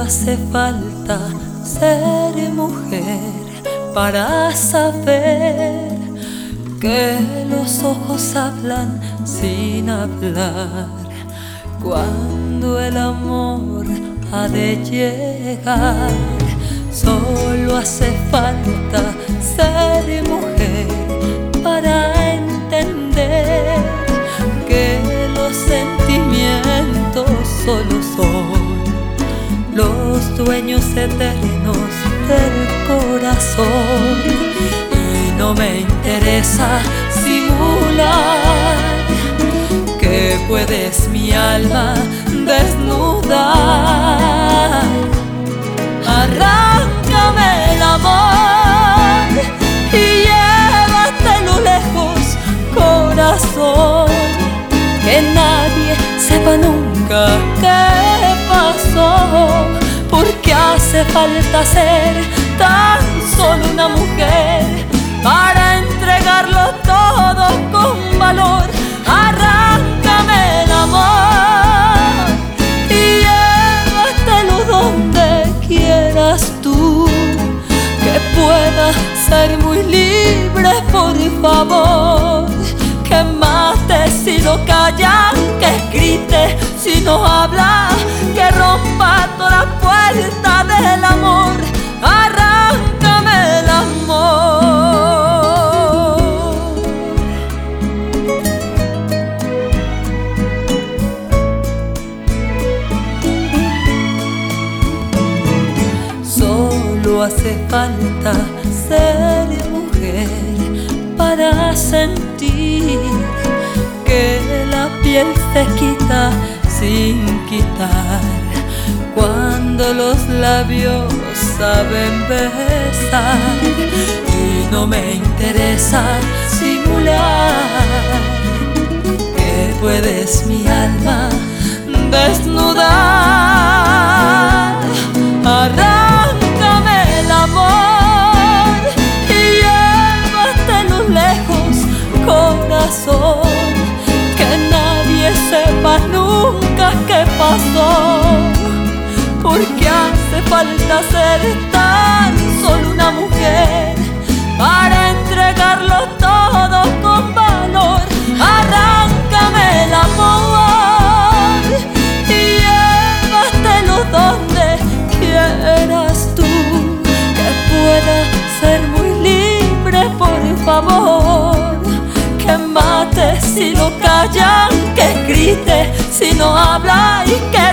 hace falta ser mujer para saber que los ojos hablan sin hablar, cuando el amor ha de llegar. Solo hace falta ser mujer para entender que los sentimientos solo son los dueños eternos del corazón. Y no me interesa simular que puedes mi alma desnudar. Arráncame el amor y llévatelo lejos, corazón, que nadie sepa nunca qué pasó, porque hace falta ser tan solo una mujer para entregarlo todo con valor. Arráncame el amor y llévatelo donde quieras tú, que pueda ser muy libre, por favor. Que mate si lo callan, que grite si no habla, que rompa toda la puerta del amor. Arráncame el amor. Solo hace falta ser mujer para sentir que la piel se quita sin quitar, cuando los labios saben besar. Y no me interesa simular que puedes mi alma desnudar. Arráncame el amor y llévatelo lejos, corazón, que nadie sepa nunca qué pasó, porque hace falta ser tan solo una mujer para entregarlo todo con valor. Arráncame el amor y llévatelo donde quieras tú, que pueda ser muy libre, por favor. Que mate si lo callan, que grite si no habla y que